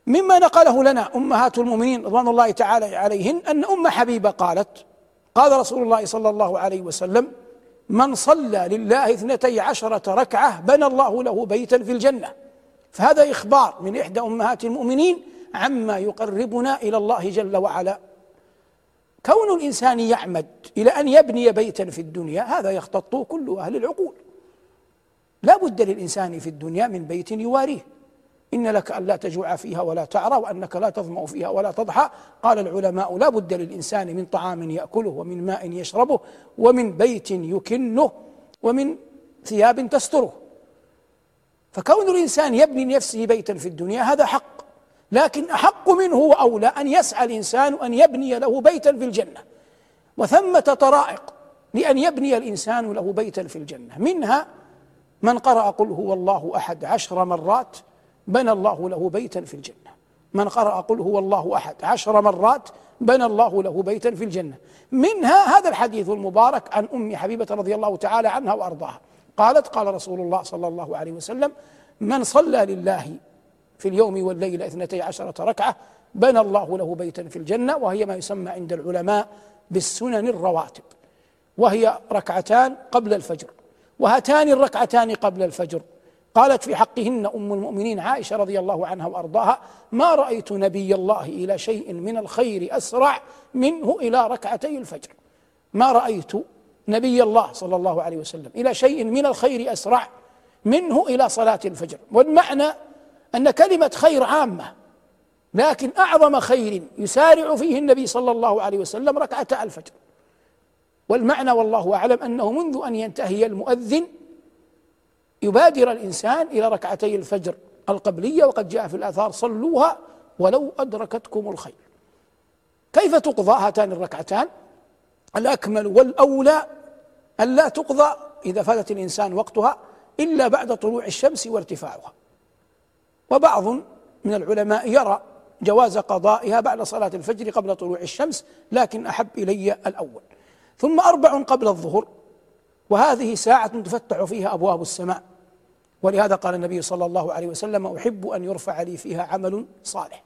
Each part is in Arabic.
مما نقله لنا أمهات المؤمنين رضوان الله تعالى عليهن أن أم حبيبة قالت: قال رسول الله صلى الله عليه وسلم: من صلى لله 12 ركعة بنى الله له بيتا في الجنة. فهذا إخبار من إحدى أمهات المؤمنين عما يقربنا إلى الله جل وعلا. كون الإنسان يعمد إلى أن يبني بيتا في الدنيا هذا يختطه كل أهل العقول. لا بد للإنسان في الدنيا من بيت يواريه. إن لك أن لا تجوع فيها ولا تعرى وأنك لا تظمأ فيها ولا تضحى. قال العلماء: لا بد للإنسان من طعام يأكله ومن ماء يشربه ومن بيت يكنه ومن ثياب تستره. فكون الإنسان يبني لنفسه بيتا في الدنيا هذا حق، لكن أحق منه وأولى أن يسعى الإنسان أن يبني له بيتا في الجنة. وثمة طرائق لأن يبني الإنسان له بيتا في الجنة، منها من قرأ قل هو الله أحد 10 مرات بنى الله له بيتا في الجنة. من قرأ قل هو الله أحد 10 مرات بنى الله له بيتا في الجنة. منها هذا الحديث المبارك عن أم حبيبة رضي الله تعالى عنها وأرضاها، قالت: قال رسول الله صلى الله عليه وسلم: من صلى لله في اليوم والليلة 12 ركعة بنى الله له بيتا في الجنة. وهي ما يسمى عند العلماء بالسنن الرواتب، وهي ركعتان قبل الفجر، وهاتان الركعتان قبل الفجر قالت في حقهن أم المؤمنين عائشة رضي الله عنها وأرضاها: ما رأيت نبي الله إلى شيء من الخير أسرع منه إلى ركعتي الفجر. ما رأيت نبي الله صلى الله عليه وسلم إلى شيء من الخير أسرع منه إلى صلاة الفجر. والمعنى أن كلمة خير عامة، لكن أعظم خير يسارع فيه النبي صلى الله عليه وسلم ركعتا الفجر. والمعنى والله أعلم أنه منذ أن ينتهي المؤذن يبادر الإنسان إلى ركعتي الفجر القبلية، وقد جاء في الآثار: صلوها ولو أدركتكم الخير. كيف تقضى هاتان الركعتان؟ الأكمل والأولى أن لا تقضى إذا فاتت الإنسان وقتها إلا بعد طلوع الشمس وارتفاعها. وبعض من العلماء يرى جواز قضائها بعد صلاة الفجر قبل طلوع الشمس، لكن أحب إلي الأول. ثم 4 قبل الظهر، وهذه ساعة تفتح فيها أبواب السماء، ولهذا قال النبي صلى الله عليه وسلم: أحب أن يرفع لي فيها عمل صالح.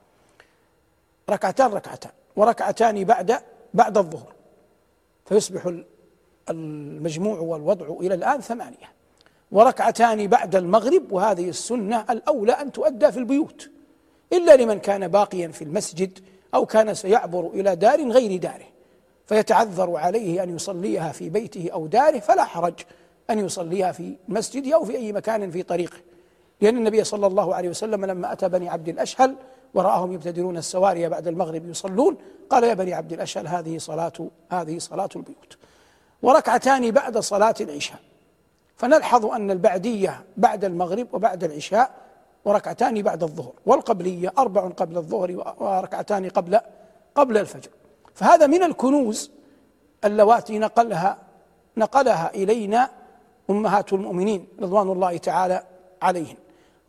ركعتان وركعتان بعد الظهر، فيصبح المجموع والوضع إلى الآن 8. وركعتان بعد المغرب، وهذه السنة الأولى أن تؤدى في البيوت، إلا لمن كان باقيا في المسجد أو كان سيعبر إلى دار غير داره فيتعذر عليه أن يصليها في بيته أو داره، فلا حرج أن يصليها في مسجد أو في أي مكان في طريقه. لأن النبي صلى الله عليه وسلم لما أتى بني عبد الأشهل ورآهم يبتدرون السواري بعد المغرب يصلون، قال: يا بني عبد الأشهل هذه صلاة البيوت. وركعتان بعد صلاة العشاء، فنلحظ أن البعدية بعد المغرب وبعد العشاء، وركعتان بعد الظهر، والقبلية 4 قبل الظهر وركعتان قبل الفجر. فهذا من الكنوز اللواتي نقلها إلينا أمهات المؤمنين رضوان الله تعالى عليهن.